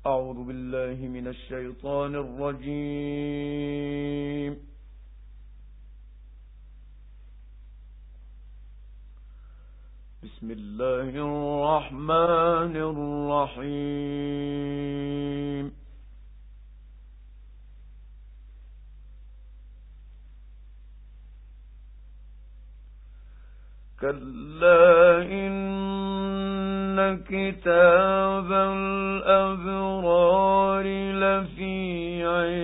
أعوذ بالله من الشيطان الرجيم. بسم الله الرحمن الرحيم. كلا إن كتاب الأبرار لفي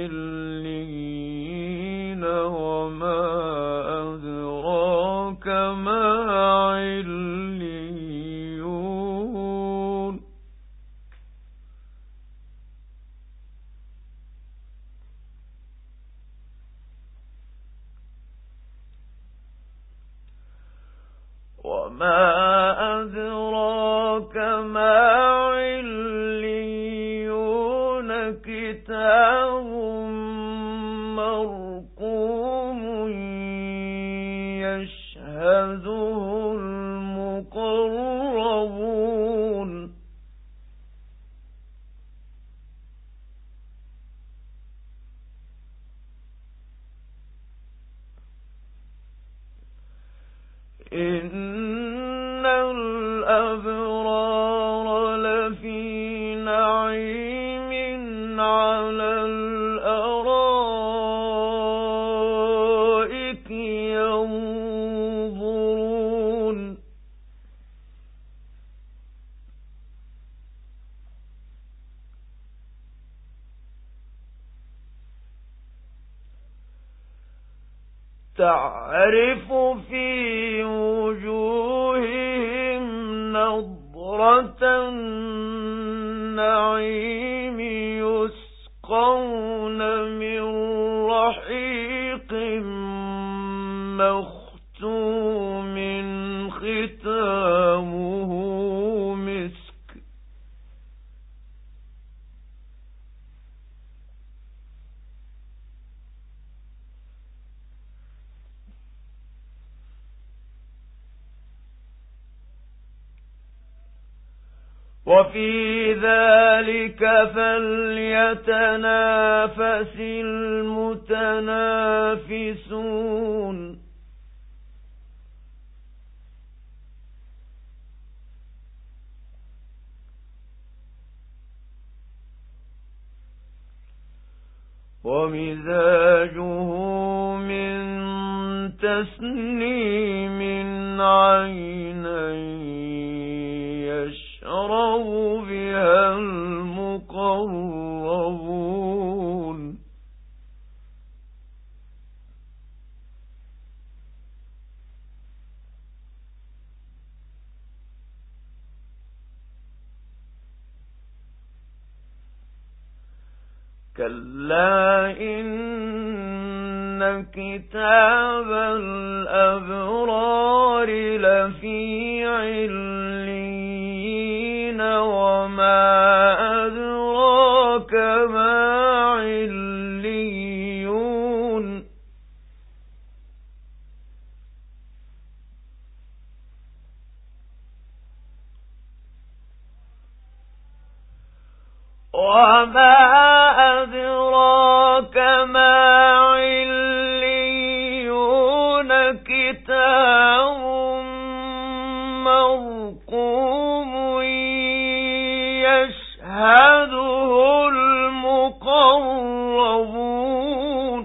عليين وما أدراك ما عليون وما أدراك ما عليون كتاب مرقوم يشهده المقربون إن الأبرار لفي نعيم على الأرائك ينظرون تعرف في وجوههم نضرة النعيم يسقون من رحيق مختوم ختامه مسك وفي ذلك فليتنافس المتنافسون ومزاجه من تسنيم عينا يشرب بها المقربون كلا إن كتاب الأبرار لفي عليين وما أدراك ما عليون وما أدراك ما عليون كتاب مرقوم يشهده المقربون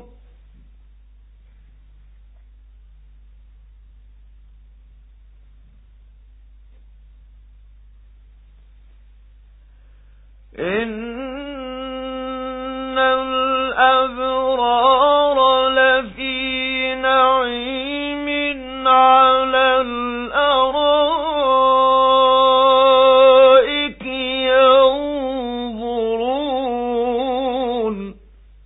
إن الأبرار لفي نعيم على الأرائك ينظرون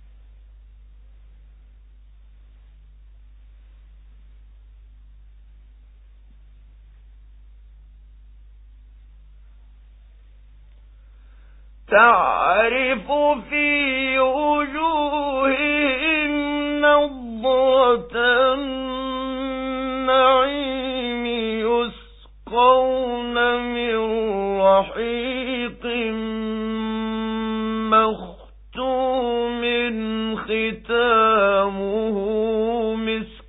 تعرف في وجوههم نضرة النعيم يسقون من رحيق ختامه مسك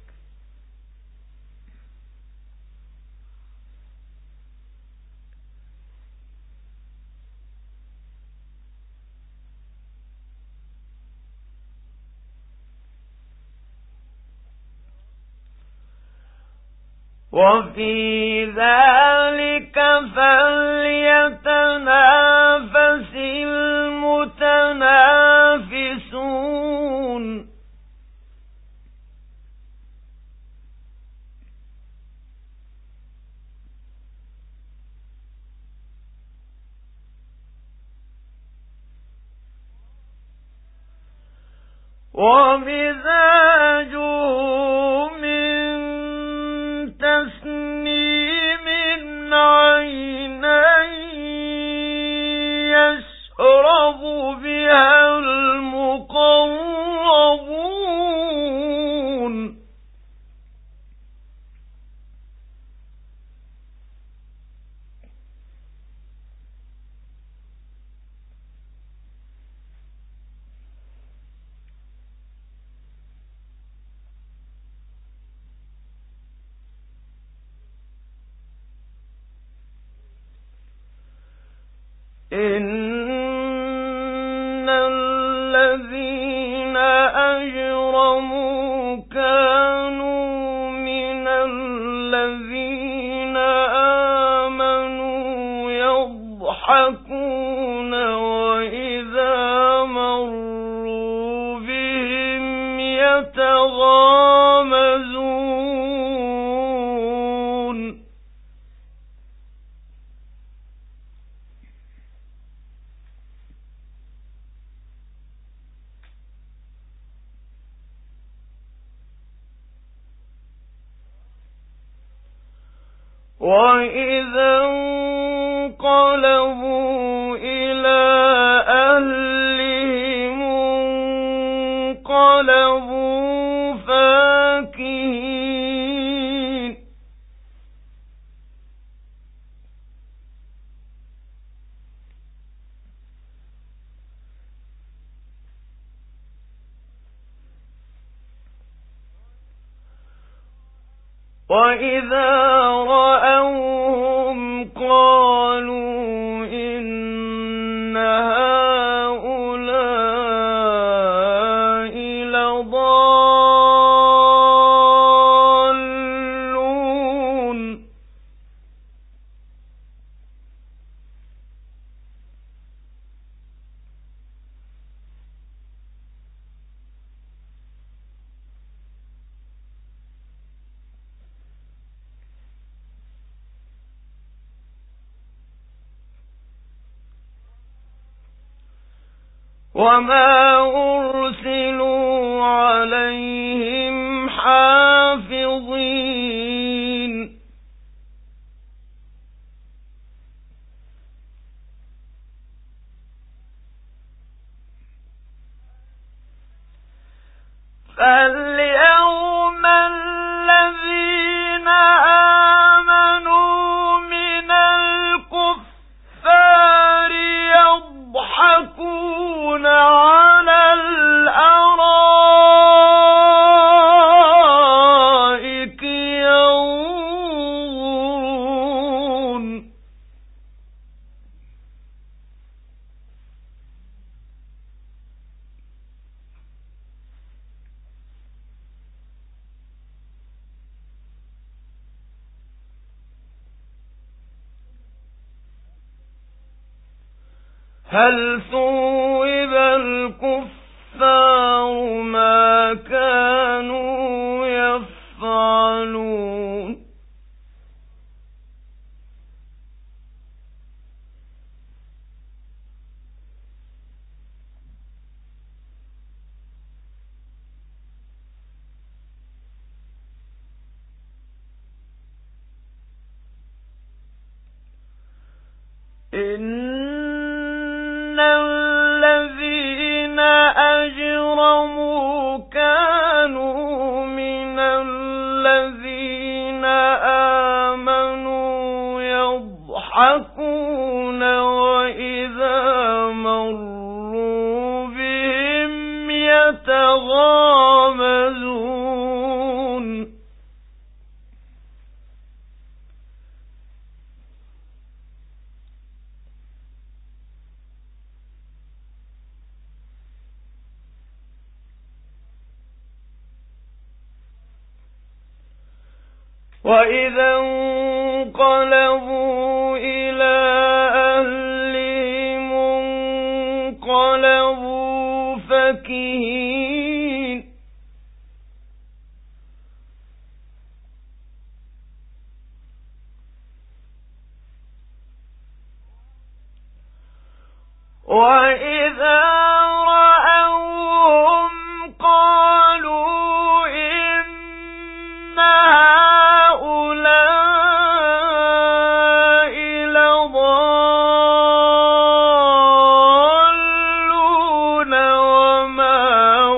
وفي ذلك فليتنافس المتنافسون ومزاجه تسنيم عينا يشرب بها المقربون إن الذين أجرموا كانوا من الذين آمنوا يضحكون وإذا مروا بهم يتغامزون وإذا انقلبوا إلى أهلهم انقلبوا فاكهين وإذا رأوهم قالوا إن هؤلاء لضالون وما أرسلوا عليهم حافظين فاليوم الذين آمنوا من الكفار يضحكون على الأرائك ينظرون هل ثوب الكفار ما كانوا يفعلون إن الذين أجرموا كانوا من الذين آمنوا يضحكون وإذا مروا بهم يتغامزون وإذا انقلبوا إلى أهلهم انقلبوا فكهين وإذا رأوهم قالوا إن هؤلاء لضالون وما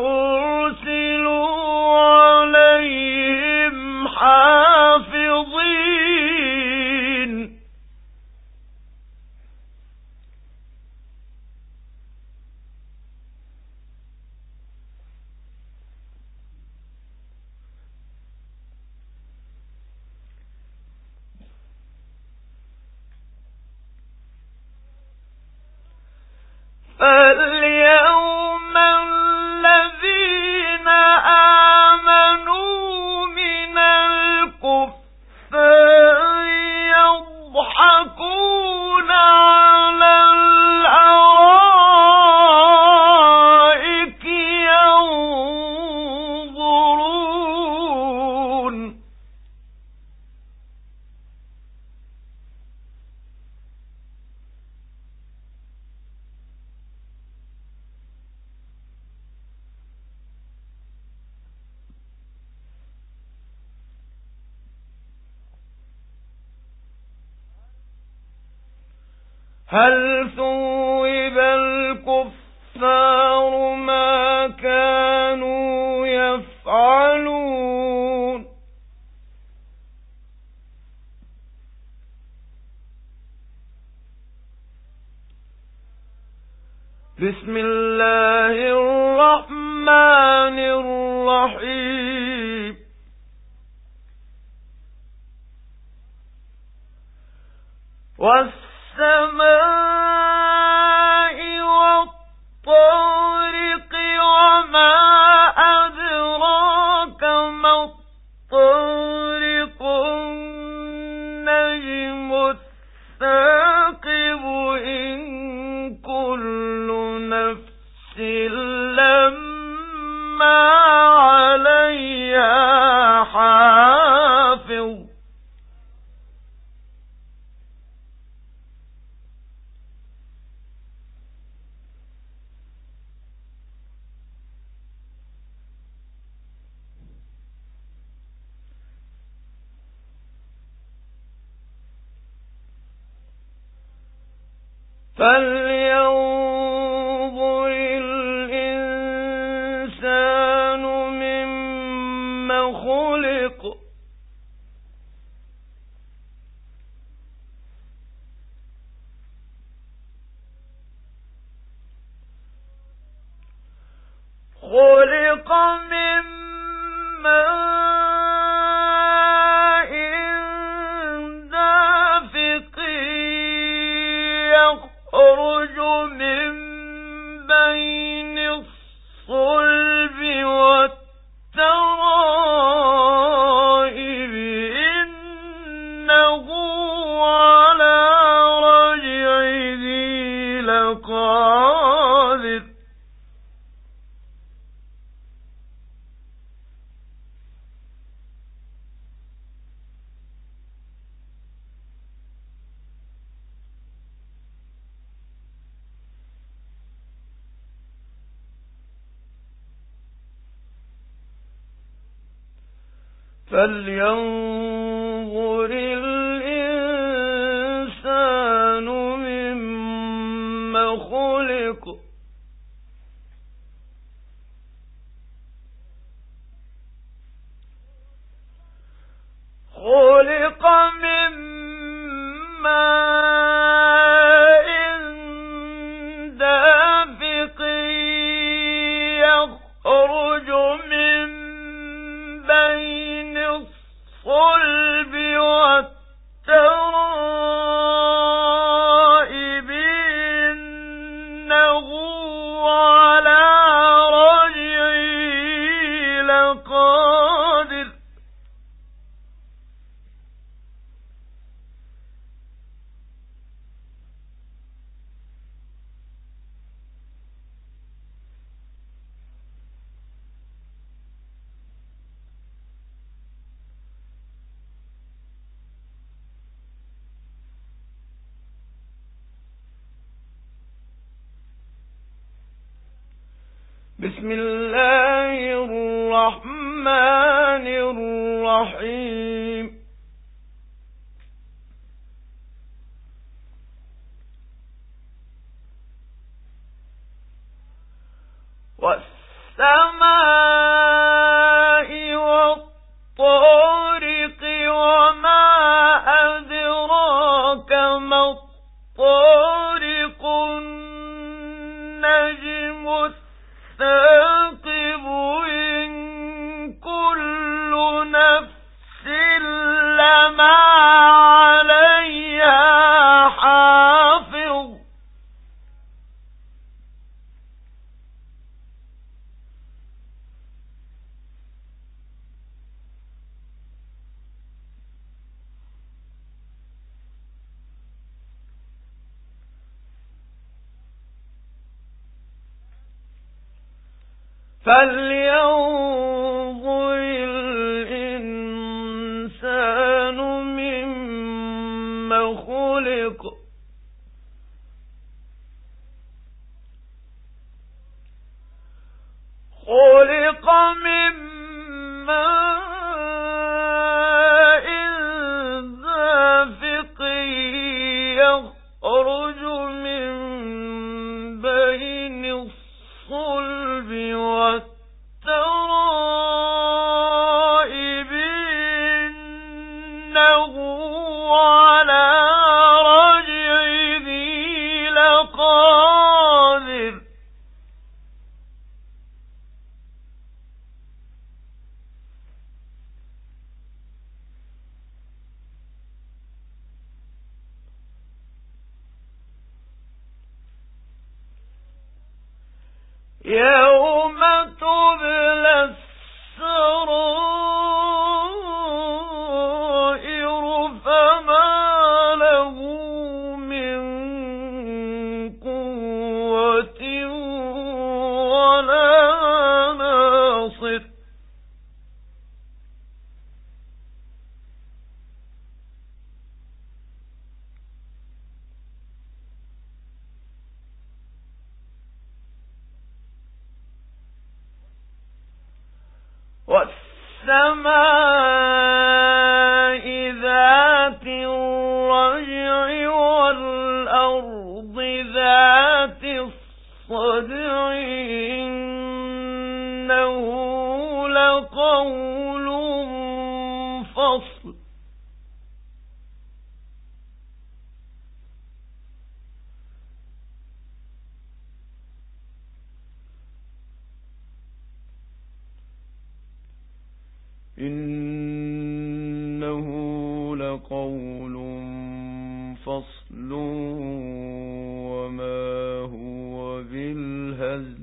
أرسلوا عليهم حافظين فاليوم الذين آمنوا من الكفار يضحكون على الأرائك ينظرون هل ثوب الكفار ما كانوا يفعلون بسم الله الرحمن الرحيم والسماء والطارق وما أدراك ما الطارق النجم الثاقب إن كل نفس لما عليها حافظ فلينظر الإنسان مما خلق خلق من ماء دافق يخرج من بين الصلب والترائب إنه على رجعه لقادر فلينظر الإنسان مما خلق خلق من ماء دافق يخرج من بين الصلب والترائب إنه بسم الله الرحمن الرحيم والسماء والطارق وما أدراك ما الطارق النجم الثاقب إن كل نفس لما عليها حافظ فلينظر الإنسان مما خلق خلق من ماء دافق يخرج من بين الصلب والترائب إنه على رجعه لقادر يوم تبلى السرائر فما له من قوة ولا ناصر والسماء ذات الرجع والأرض ذات الصدع إنه لقول فصل إنه لقول فصل وما هو بالهزل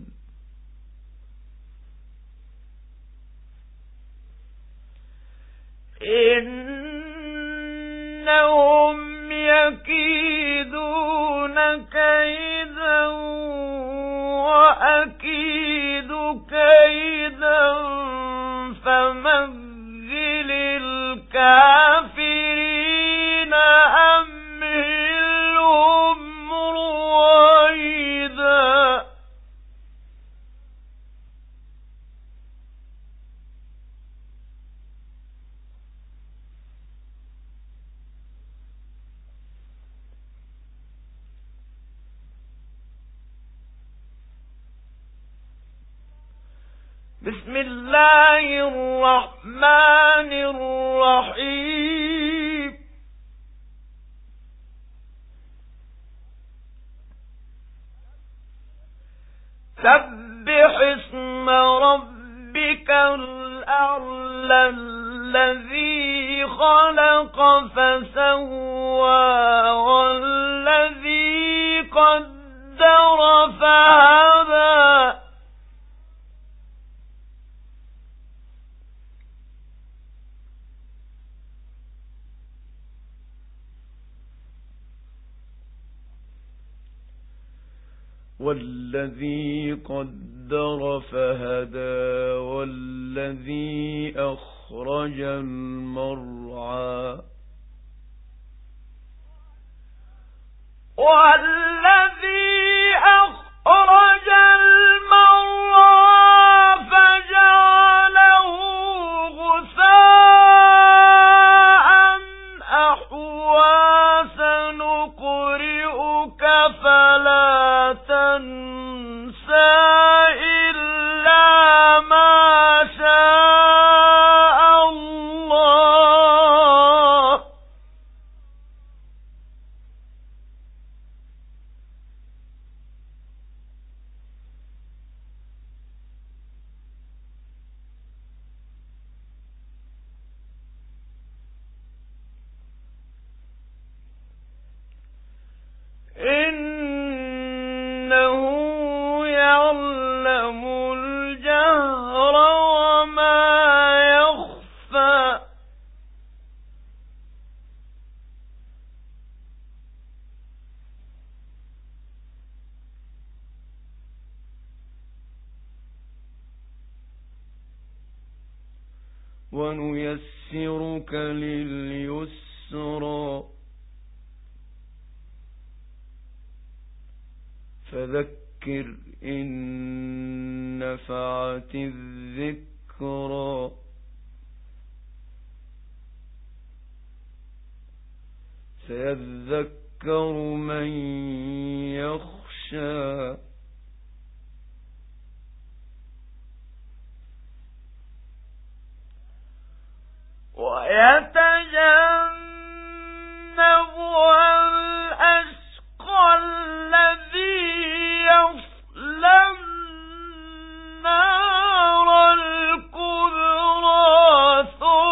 إنهم يكيدون كيدا وأكيد كيدا فمهل الكافرين أمهلهم رويدا بسم الله الرحمن الرحيم سبح اسم ربك الأعلى الذي خلق فسوى والذي قدر فهدى والذي قدر فهدى والذي أخرج المرعى والذي أخرج المرعى فلا تنسى إلا ما شاء الله إنه يعلم الجهر وما يخفى ونيسرك لليسرى فذكر إن نفعت الذكرى سيذكر من يخشى ويتجنبها الأشقى الذي يصلى النار الكبرى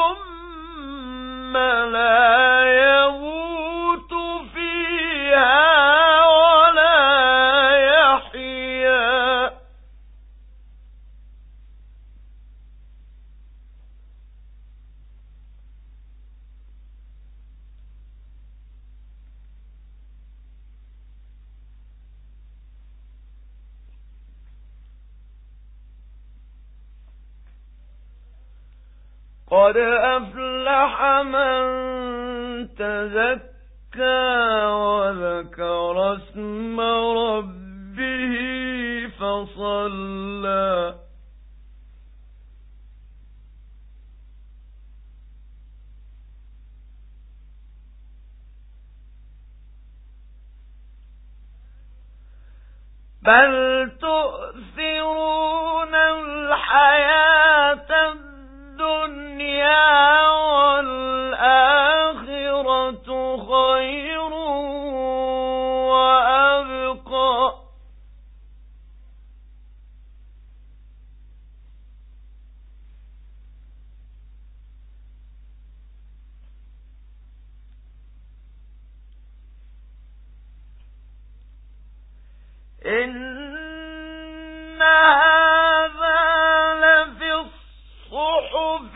ثم لا يموت فيها ولا يحيا قد أفلح من تزكى وذكر اسم ربه فصلى بل تؤثرون الحياة الدنيا والآخرة خير وأبقى إن هذا لفي الصحف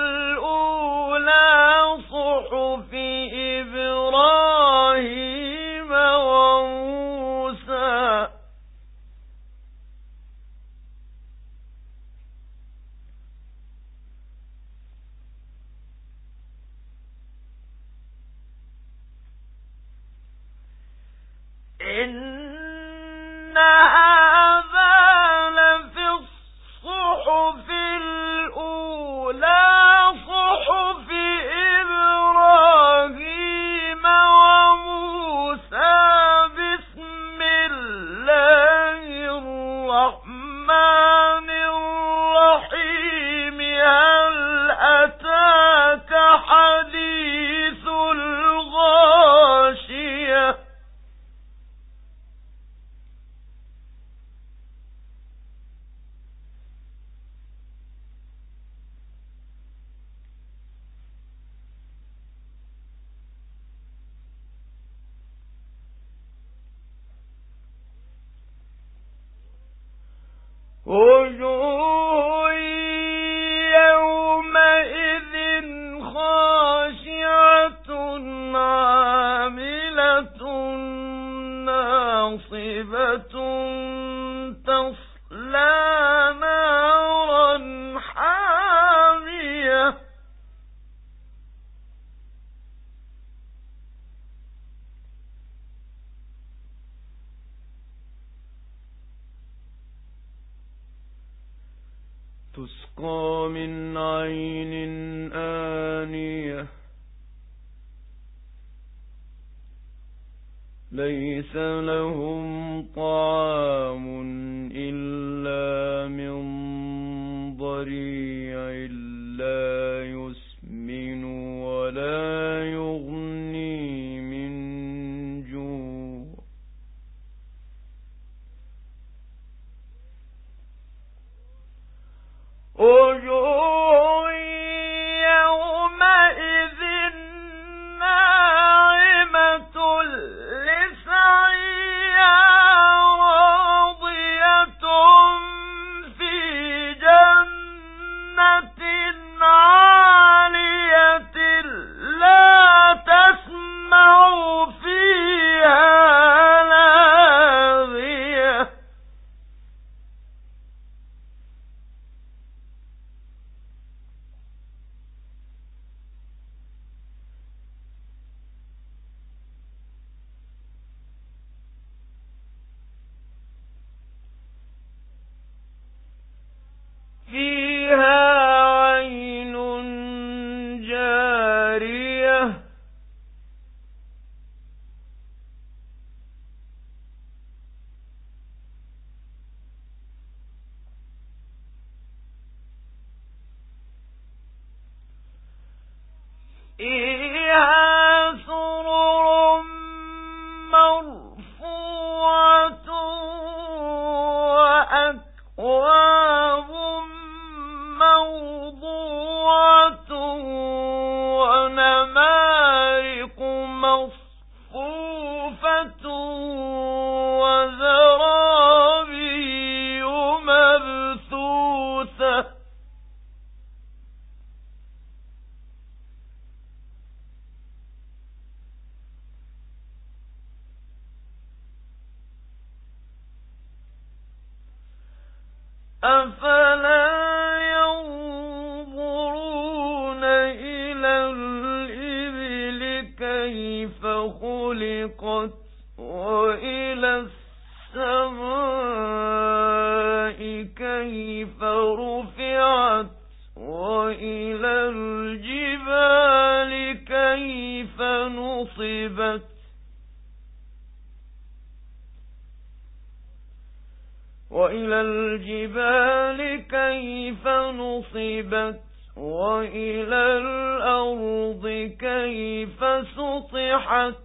الأولى صحف إبراهيم وموسى إن هذا لفي الصحف الأولى صحف إبراهيم وموسى بسم الله الرحمن الرحيم هل أتاك حديث الغاشية وجوه يومئذ خاشعة عاملة ناصبة تصلى نارا حامية تسقى من عين آنية ليس لهم طعام إلا من ضريع لا يسمن ولا يغني من جوع وجوه يومئذ ناعمة لسعيها راضية في جنة عالية لا تسمع فيها لاغية فيها عين جارية فيها سرر مرفوعة وأكواب موضوعة ونمارق مصفوفة وزرابي مبثوثة أفلا ينظرون إلى الإبل كيف خلقت وإلى السماء كيف رفعت وإلى الجبال كيف نصبت وإلى الجبال كيف نصبت وإلى الأرض كيف سطحت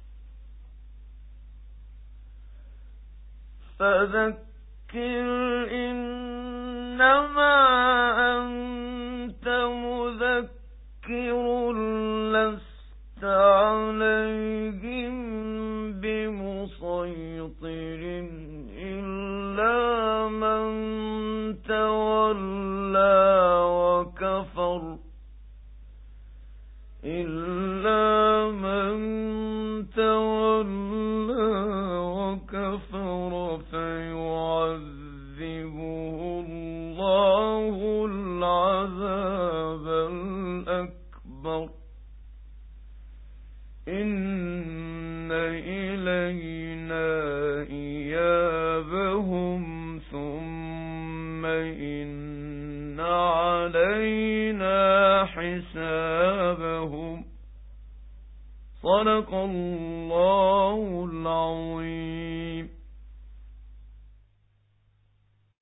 فذكر إنما أنت مذكر لست عليهم بمسيطر إلا من تولى وكفر فيعذبه الله العذاب الأكبر إن إلينا إيابهم ثم إن علينا حسابهم صدق الله العظيم.